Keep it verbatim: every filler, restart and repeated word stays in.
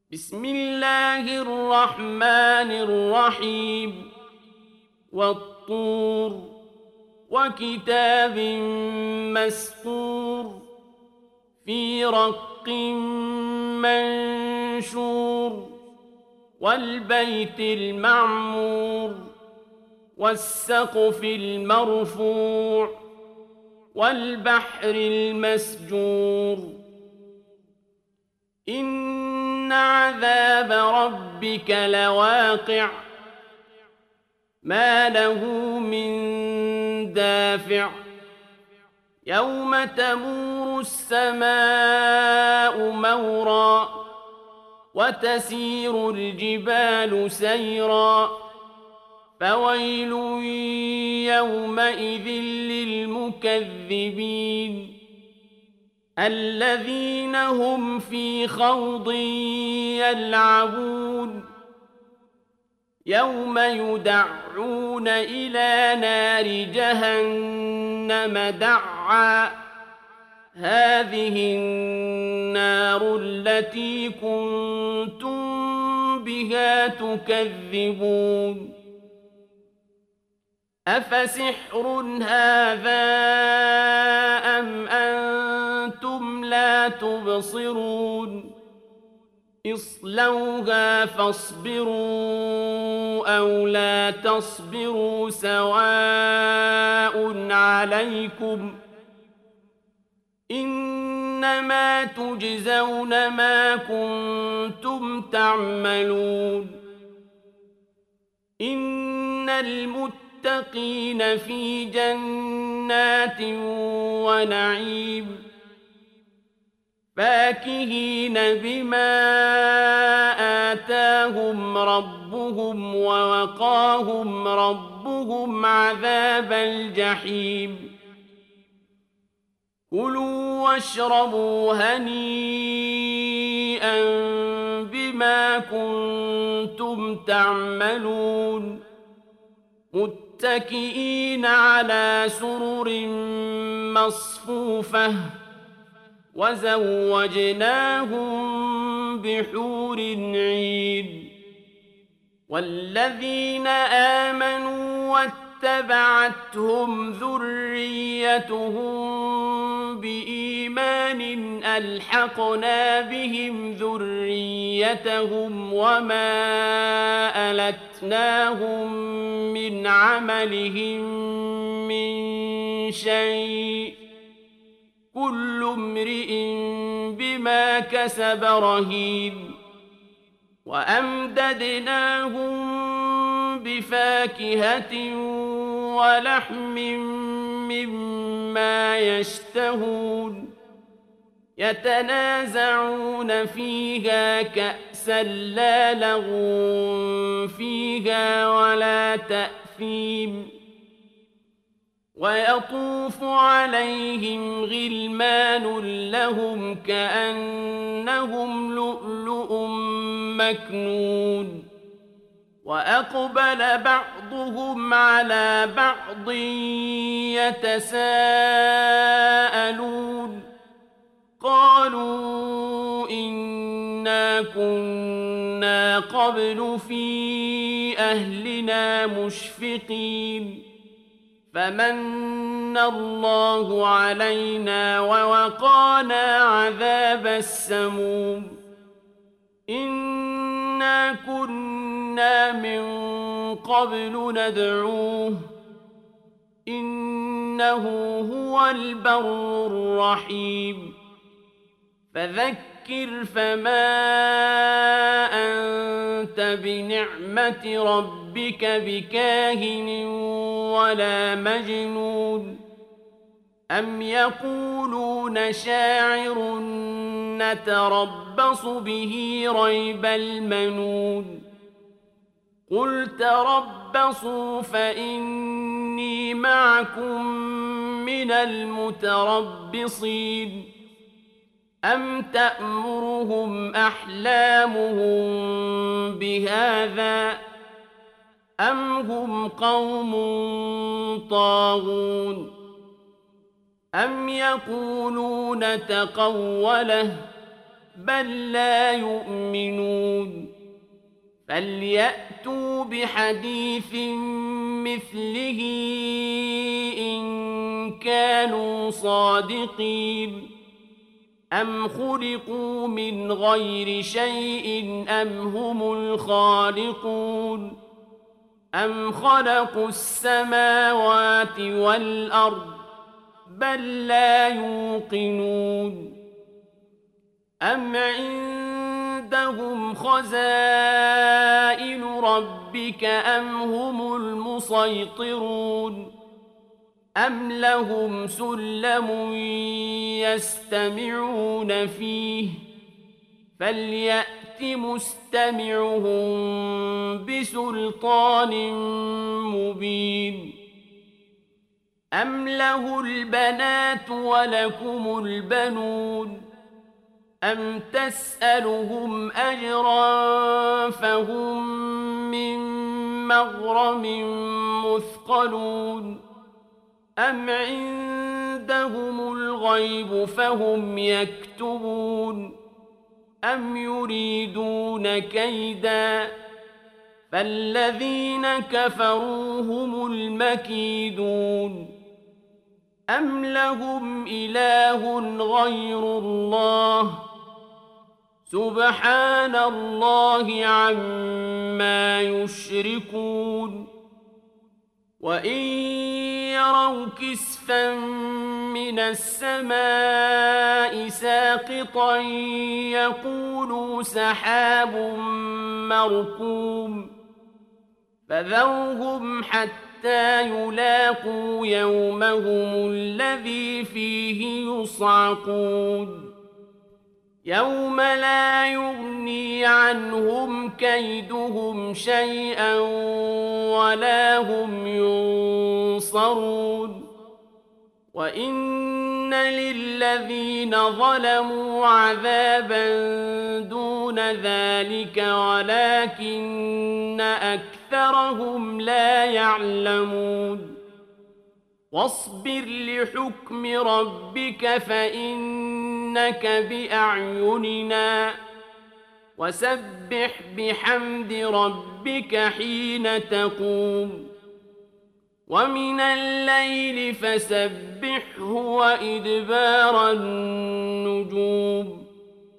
بسم الله الرحمن الرحيم والطور وكتاب مسطور في رق منشور والبيت المعمور والسقف المرفوع والبحر المسجور إن عذاب ربك لواقع ما له من دافع يوم تمور السماء مورا وتسير الجبال سيرا فويل يومئذ للمكذبين الذين هم في خوض يلعبون يوم يدعون إلى نار جهنم دعا هذه النار التي كنتم بها تكذبون أفسحر هذا أم أنتم لا تبصرون اصلوها فاصبروا أو لا تصبروا سواء عليكم إنما تجزون ما كنتم تعملون إن المتقين في جنات ونعيم فاكهين بما آتاهم ربهم ووقاهم ربهم عذاب الجحيم كلوا واشربوا هنيئا بما كنتم تعملون متكئين على سرر مصفوفة وزوجناهم بحور عين والذين آمنوا واتبعتهم ذريتهم بإيمان ألحقنا بهم ذريتهم وما ألتناهم من عملهم من شيء كل امرئ بما كسب رهين وأمددناهم بفاكهة ولحم مما يشتهون يتنازعون فيها كأسا لا لغو فيها ولا تأثيم ويطوف عليهم غلمان لهم كأنهم لؤلؤ مكنون وأقبل بعضهم على بعض يتساءلون قالوا إنا كنا قبل في أهلنا مشفقين فمن الله علينا ووقانا عذاب السموم إنا كنا من قبل ندعوه إنه هو البر الرحيم فذكر فما أنت بنعمة ربك بكاهن ولا مجنون أم يقولون شاعر نتربص به ريب المنون قل تربصوا فإني معكم من المتربصين أم تأمرهم أحلامهم بهذا أم هم قوم طاغون أم يقولون تقوله بل لا يؤمنون فليأتوا بحديث مثله إن كانوا صادقين أم خلقوا من غير شيء أم هم الخالقون أم خلقوا السماوات والأرض بل لا يوقنون أم عندهم خزائن ربك أم هم المسيطرون أم لهم سلم يستمعون فيه فليأت مستمعهم بسلطان مبين أم له البنات ولكم البنون أم تسألهم أجرا فهم من مغرم مثقلون أم عندهم الغيب فهم يكتبون أم يريدون كيدا فالذين كفروا هم المكيدون أم لهم إله غير الله سبحان الله عما يشركون وإن يروا كسفا من السماء ساقطا يقولوا سحاب مركوم فذرهم حتى يلاقوا يومهم الذي فيه يصعقون يوم لا يغني عنهم كيدهم شيئا ولا هم ينصرون وإن للذين ظلموا عذابا دون ذلك ولكن أكثرهم لا يعلمون واصبر لحكم ربك فإنك بأعيننا وسبح بحمد ربك حين تقوم ومن الليل فسبحه وإدبار النجوم